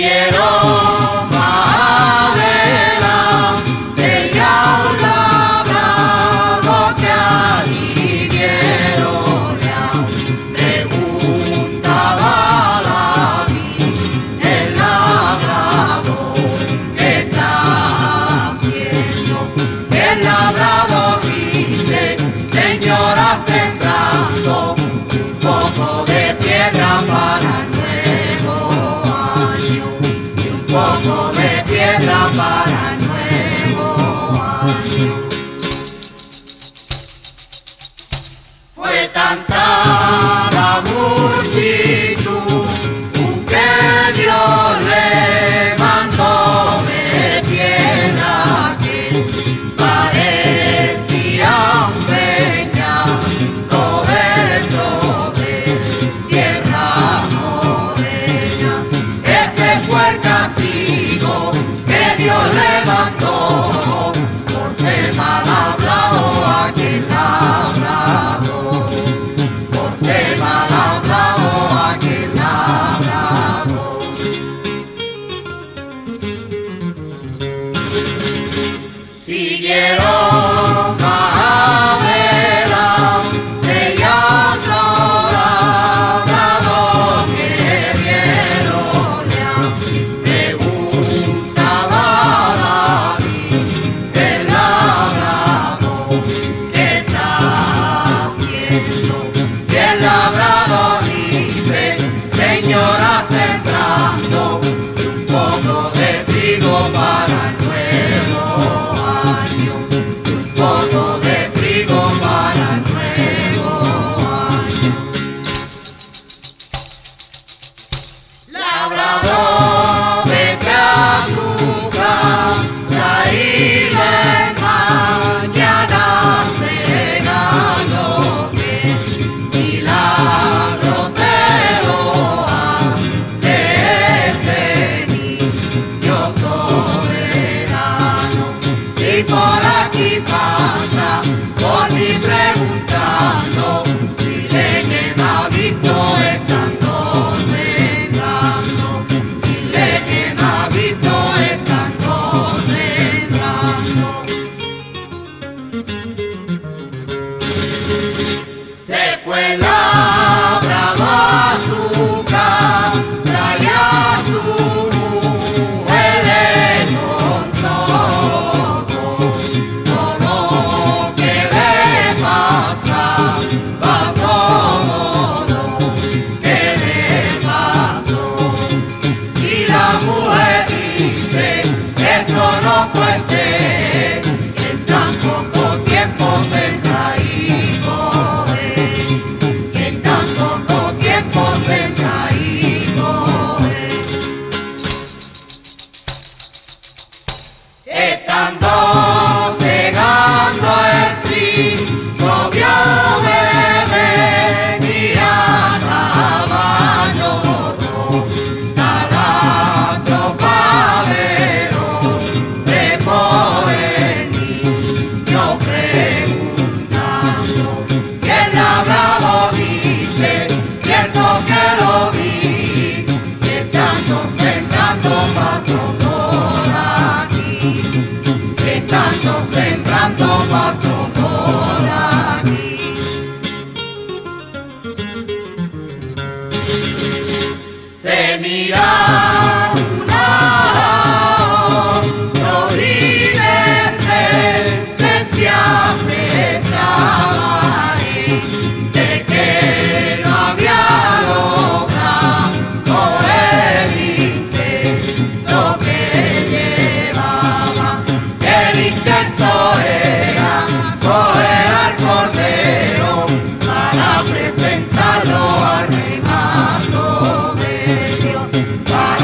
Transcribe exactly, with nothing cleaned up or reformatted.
Siguieron más adelante y a un labrador que allí vieron le preguntaba David, el labrador, ¿qué está haciendo? El labrador dice, señora, sembrando un poco de piedra para el nuevo año, y un poco de piedra para el nuevo año. Fue tanta la multitud que Dios le mandó de piedra que parecía un peñasco de Sierra Morena. Ese fue el castigo que Dios le mandó por ser mal hablado aquel labrador, por ser mal hablado aquel labrador. Siguieron más adelante y otro labrador que vieron le preguntaba a David, el labrador, ¿qué está haciendo? Y el labrador dice, señora, sembrando un poco de trigo para el nuevo año, un poco de trigo para el nuevo año. Labrador, vete a tu casa y ven mañana será lo que milagro te lo hace el niño soberano. Si por aquí pasa, por mí preguntando, dile que me ha visto estando sembrando, dile que me ha visto estando sembrando. Se fue el labrador a su casa y a su mujer le contó todo lo que le pasaba, todo lo que le pasó. Y la mujer dice, eso no puede ser, que en tan poco tiempo vendrá hijo él, que en tan poco tiempo vendrá hijo él. Estando segando el trigo, vio que venía caballo taladro pavero, de por el niño preguntando. Y el labrador dice, cierto que lo vi, que estando sembrando pasó por aquí, que estando sembrando pasó por aquí. Se mira una a otro y le sentencia pesada de que no había logrado el intento que llevaba. El intento era coger al cordero para presentarlo al rey Mando de Dios, para